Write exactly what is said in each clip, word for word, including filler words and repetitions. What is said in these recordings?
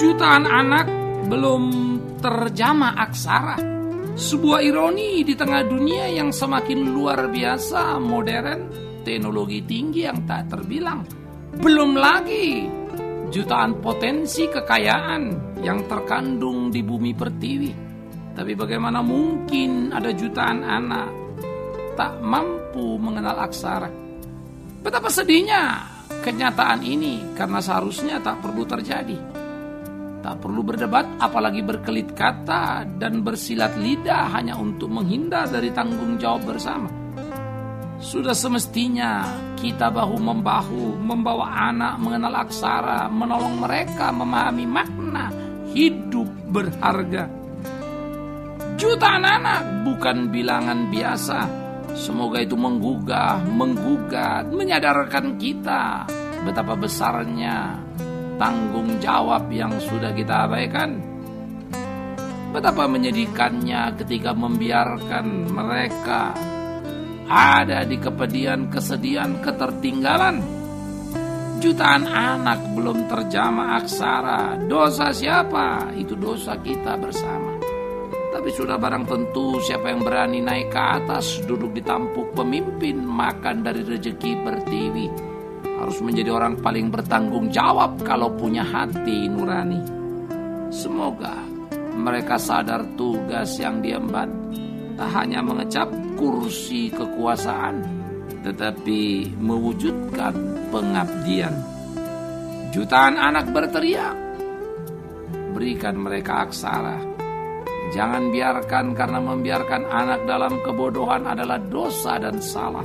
Jutaan anak belum terjama aksara. Sebuah ironi di tengah dunia yang semakin luar biasa modern, teknologi tinggi yang tak terbilang. Belum lagi jutaan potensi kekayaan yang terkandung di bumi pertiwi. Tapi bagaimana mungkin ada jutaan anak tak mampu mengenal aksara? Betapa sedihnya kenyataan ini, karena seharusnya tak perlu terjadi. Tak perlu berdebat, apalagi berkelit kata dan bersilat lidah hanya untuk menghindar dari tanggung jawab bersama. Sudah semestinya kita bahu-membahu membawa anak mengenal aksara, menolong mereka memahami makna hidup berharga. Jutaan anak bukan bilangan biasa. Semoga itu menggugah, menggugat, menyadarkan kita betapa besarnya tanggung jawab yang sudah kita abaikan. Betapa menyedihkannya ketika membiarkan mereka ada di kepedihan, kesedihan, ketertinggalan. Jutaan anak belum terjama aksara. Dosa siapa? Itu dosa kita bersama. Tapi sudah barang tentu siapa yang berani naik ke atas, duduk di tampuk pemimpin, makan dari rezeki pertiwi, harus menjadi orang paling bertanggung jawab kalau punya hati nurani. Semoga mereka sadar tugas yang diemban, tak hanya mengecap kursi kekuasaan, tetapi mewujudkan pengabdian. Jutaan anak berteriak, berikan mereka aksara. Jangan biarkan, karena membiarkan anak dalam kebodohan adalah dosa dan salah.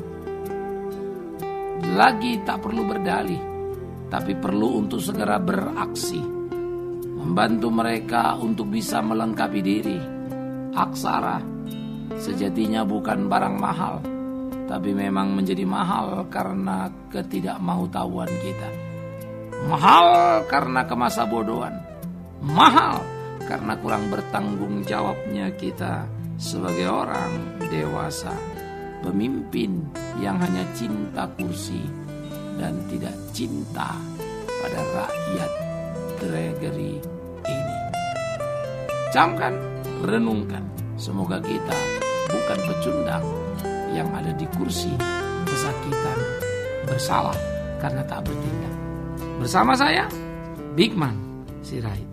Lagi tak perlu berdalih, tapi perlu untuk segera beraksi, membantu mereka untuk bisa melengkapi diri. Aksara sejatinya bukan barang mahal, tapi memang menjadi mahal karena ketidakmautahuan kita. Mahal karena kemasa bodohan. Mahal karena kurang bertanggung jawabnya kita sebagai orang dewasa. Pemimpin yang hanya cinta kursi dan tidak cinta pada rakyat negeri ini. Camkan, renungkan. Semoga kita bukan pecundang yang ada di kursi kesakitan, bersalah karena tak bertindak. Bersama saya, Bigman Sirait.